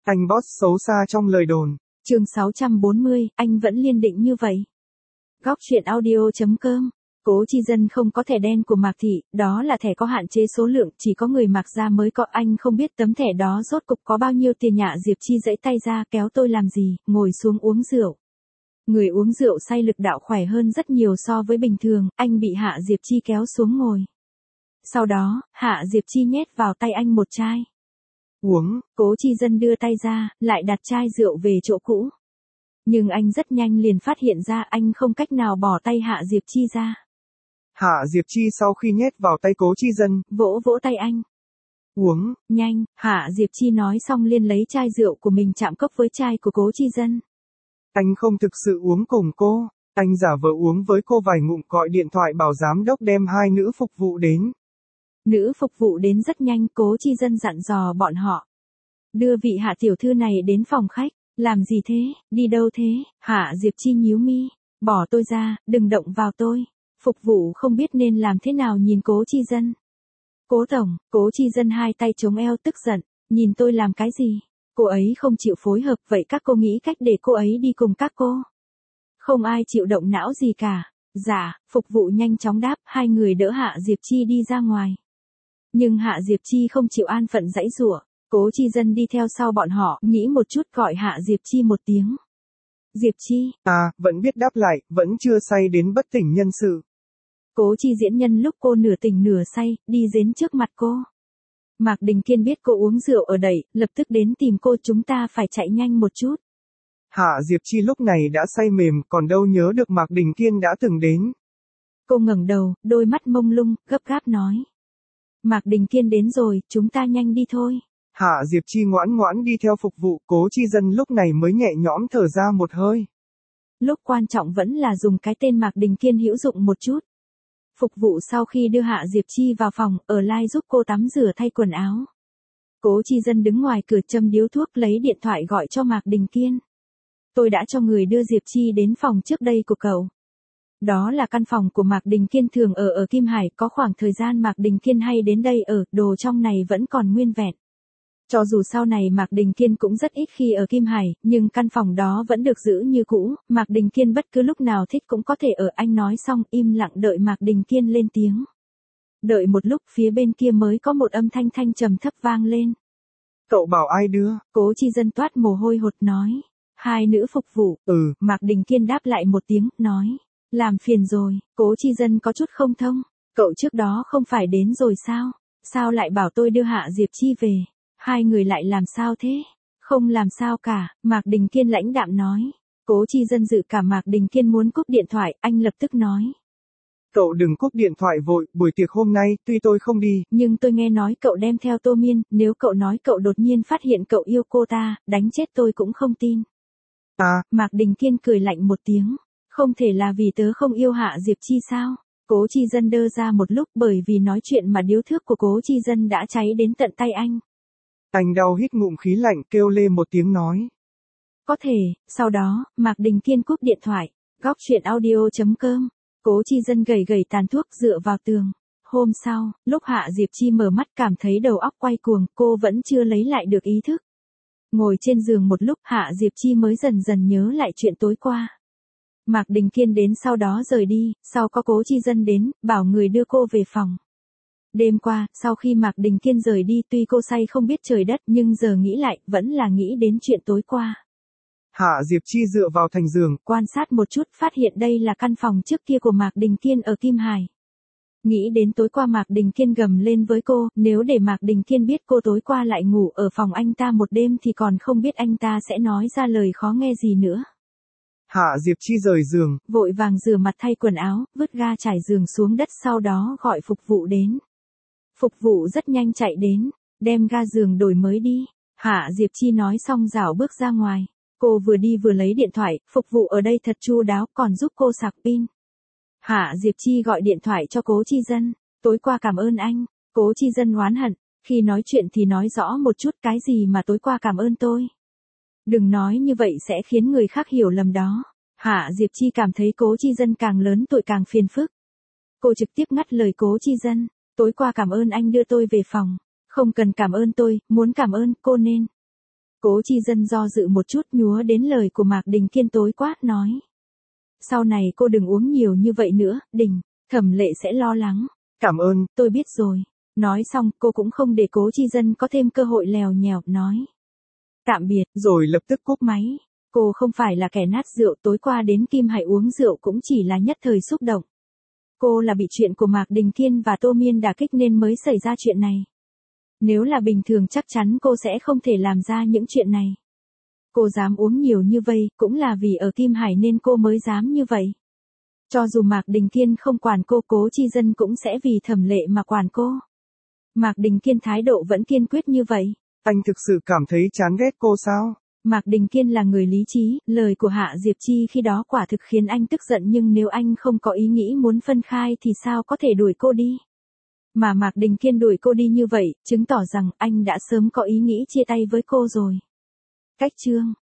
Anh boss xấu xa trong lời đồn. Chương 640, anh vẫn liên định như vậy. Góc truyện audio.com. Cố Chi Dân không có thẻ đen của Mạc Thị, đó là thẻ có hạn chế số lượng, chỉ có người Mạc gia mới có. Anh không biết tấm thẻ đó rốt cục có bao nhiêu tiền. Nhạ Diệp Chi giãy tay ra, kéo tôi làm gì, ngồi xuống uống rượu. Người uống rượu say lực đạo khỏe hơn rất nhiều so với bình thường, anh bị Hạ Diệp Chi kéo xuống ngồi. Sau đó, Hạ Diệp Chi nhét vào tay anh một chai. Uống. Cố Chi Dân đưa tay ra, lại đặt chai rượu về chỗ cũ. Nhưng anh rất nhanh liền phát hiện ra anh không cách nào bỏ tay Hạ Diệp Chi ra. Hạ Diệp Chi sau khi nhét vào tay Cố Chi Dân, vỗ vỗ tay anh. Uống. Nhanh, Hạ Diệp Chi nói xong liền lấy chai rượu của mình chạm cốc với chai của Cố Chi Dân. Anh không thực sự uống cùng cô, anh giả vờ uống với cô vài ngụm, gọi điện thoại bảo giám đốc đem hai nữ phục vụ đến. Nữ phục vụ đến rất nhanh, Cố Chi Dân dặn dò bọn họ. Đưa vị Hạ tiểu thư này đến phòng khách. Làm gì thế, đi đâu thế? Hạ Diệp Chi nhíu mi. Bỏ tôi ra, đừng động vào tôi. Phục vụ không biết nên làm thế nào nhìn Cố Chi Dân. Cố tổng, Cố Chi Dân hai tay chống eo tức giận. Nhìn tôi làm cái gì? Cô ấy không chịu phối hợp, vậy các cô nghĩ cách để cô ấy đi cùng các cô. Không ai chịu động não gì cả. Dạ, phục vụ nhanh chóng đáp, hai người đỡ Hạ Diệp Chi đi ra ngoài. Nhưng Hạ Diệp Chi không chịu an phận giãy giụa. Cố Chi Dân đi theo sau bọn họ, nghĩ một chút gọi Hạ Diệp Chi một tiếng. Diệp Chi. À, vẫn biết đáp lại, vẫn chưa say đến bất tỉnh nhân sự. Cố Chi diễn nhân lúc cô nửa tỉnh nửa say, đi đến trước mặt cô. Mạc Đình Kiên biết cô uống rượu ở đây, lập tức đến tìm cô. Chúng ta phải chạy nhanh một chút. Hạ Diệp Chi lúc này đã say mềm, còn đâu nhớ được Mạc Đình Kiên đã từng đến. Cô ngẩng đầu, đôi mắt mông lung, gấp gáp nói. Mạc Đình Kiên đến rồi, chúng ta nhanh đi thôi. Hạ Diệp Chi ngoãn ngoãn đi theo phục vụ, Cố Chi Dân lúc này mới nhẹ nhõm thở ra một hơi. Lúc quan trọng vẫn là dùng cái tên Mạc Đình Kiên hữu dụng một chút. Phục vụ sau khi đưa Hạ Diệp Chi vào phòng, ở lai giúp cô tắm rửa thay quần áo. Cố Chi Dân đứng ngoài cửa châm điếu thuốc, lấy điện thoại gọi cho Mạc Đình Kiên. Tôi đã cho người đưa Diệp Chi đến phòng trước đây của cậu. Đó là căn phòng của Mạc Đình Kiên thường ở Kim Hải, có khoảng thời gian Mạc Đình Kiên hay đến đây ở, đồ trong này vẫn còn nguyên vẹn. Cho dù sau này Mạc Đình Kiên cũng rất ít khi ở Kim Hải, nhưng căn phòng đó vẫn được giữ như cũ, Mạc Đình Kiên bất cứ lúc nào thích cũng có thể ở. Anh nói xong im lặng đợi Mạc Đình Kiên lên tiếng. Đợi một lúc phía bên kia mới có một âm thanh thanh trầm thấp vang lên. Cậu bảo ai đưa? Cố Chi Dân toát mồ hôi hột nói. Hai nữ phục vụ. Mạc Đình Kiên đáp lại một tiếng, nói. Làm phiền rồi. Cố Chi Dân có chút không thông. Cậu trước đó không phải đến rồi sao? Sao lại bảo tôi đưa Hạ Diệp Chi về? Hai người lại làm sao thế? Không làm sao cả, Mạc Đình Kiên lãnh đạm nói. Cố Chi Dân dự cảm Mạc Đình Kiên muốn cúp điện thoại, anh lập tức nói. Cậu đừng cúp điện thoại vội, buổi tiệc hôm nay, tuy tôi không đi. Nhưng tôi nghe nói cậu đem theo Tô Miên, nếu cậu nói cậu đột nhiên phát hiện cậu yêu cô ta, đánh chết tôi cũng không tin. À. Mạc Đình Kiên cười lạnh một tiếng. Không thể là vì tớ không yêu Hạ Diệp Chi sao? Cố Chi Dân đơ ra một lúc, bởi vì nói chuyện mà điếu thuốc của Cố Chi Dân đã cháy đến tận tay anh. Anh đau hít ngụm khí lạnh, kêu lê một tiếng nói. Có thể. Sau đó, Mạc Đình Kiên cúp điện thoại. Góc truyện audio.com. Cố Chi Dân gầy gầy tàn thuốc dựa vào tường. Hôm sau, lúc Hạ Diệp Chi mở mắt cảm thấy đầu óc quay cuồng, cô vẫn chưa lấy lại được ý thức. Ngồi trên giường một lúc, Hạ Diệp Chi mới dần dần nhớ lại chuyện tối qua. Mạc Đình Kiên đến sau đó rời đi, sau có Cố Chi Dân đến, bảo người đưa cô về phòng. Đêm qua, sau khi Mạc Đình Kiên rời đi, tuy cô say không biết trời đất, nhưng giờ nghĩ lại, vẫn là nghĩ đến chuyện tối qua. Hạ Diệp Chi dựa vào thành giường, quan sát một chút, phát hiện đây là căn phòng trước kia của Mạc Đình Kiên ở Kim Hải. Nghĩ đến tối qua Mạc Đình Kiên gầm lên với cô, nếu để Mạc Đình Kiên biết cô tối qua lại ngủ ở phòng anh ta một đêm thì còn không biết anh ta sẽ nói ra lời khó nghe gì nữa. Hạ Diệp Chi rời giường, vội vàng rửa mặt thay quần áo, vứt ga trải giường xuống đất, sau đó gọi phục vụ đến. Phục vụ rất nhanh chạy đến, đem ga giường đổi mới đi. Hạ Diệp Chi nói xong rảo bước ra ngoài. Cô vừa đi vừa lấy điện thoại, phục vụ ở đây thật chu đáo, còn giúp cô sạc pin. Hạ Diệp Chi gọi điện thoại cho Cố Chi Dân. Tối qua cảm ơn anh. Cố Chi Dân oán hận. Khi nói chuyện thì nói rõ một chút, cái gì mà tối qua cảm ơn tôi. Đừng nói như vậy sẽ khiến người khác hiểu lầm đó. Hạ Diệp Chi cảm thấy Cố Chi Dân càng lớn tuổi càng phiền phức. Cô trực tiếp ngắt lời Cố Chi Dân. Tối qua cảm ơn anh đưa tôi về phòng. Không cần cảm ơn tôi, muốn cảm ơn cô nên. Cố Chi Dân do dự một chút nhúa đến lời của Mạc Đình Kiên tối quát nói. Sau này cô đừng uống nhiều như vậy nữa, Đình, Thẩm Lệ sẽ lo lắng. Cảm ơn, tôi biết rồi. Nói xong cô cũng không để Cố Chi Dân có thêm cơ hội lèo nhèo, nói. Tạm biệt, rồi lập tức cúp máy. Cô không phải là kẻ nát rượu, tối qua đến Kim Hải uống rượu cũng chỉ là nhất thời xúc động. Cô là bị chuyện của Mạc Đình Kiên và Tô Miên đả kích nên mới xảy ra chuyện này. Nếu là bình thường chắc chắn cô sẽ không thể làm ra những chuyện này. Cô dám uống nhiều như vậy, cũng là vì ở Kim Hải nên cô mới dám như vậy. Cho dù Mạc Đình Kiên không quản cô, Cố Chi Dân cũng sẽ vì Thẩm Lệ mà quản cô. Mạc Đình Kiên thái độ vẫn kiên quyết như vậy. Anh thực sự cảm thấy chán ghét cô sao? Mạc Đình Kiên là người lý trí, lời của Hạ Diệp Chi khi đó quả thực khiến anh tức giận, nhưng nếu anh không có ý nghĩ muốn phân khai thì sao có thể đuổi cô đi? Mà Mạc Đình Kiên đuổi cô đi như vậy, chứng tỏ rằng anh đã sớm có ý nghĩ chia tay với cô rồi. Cách chương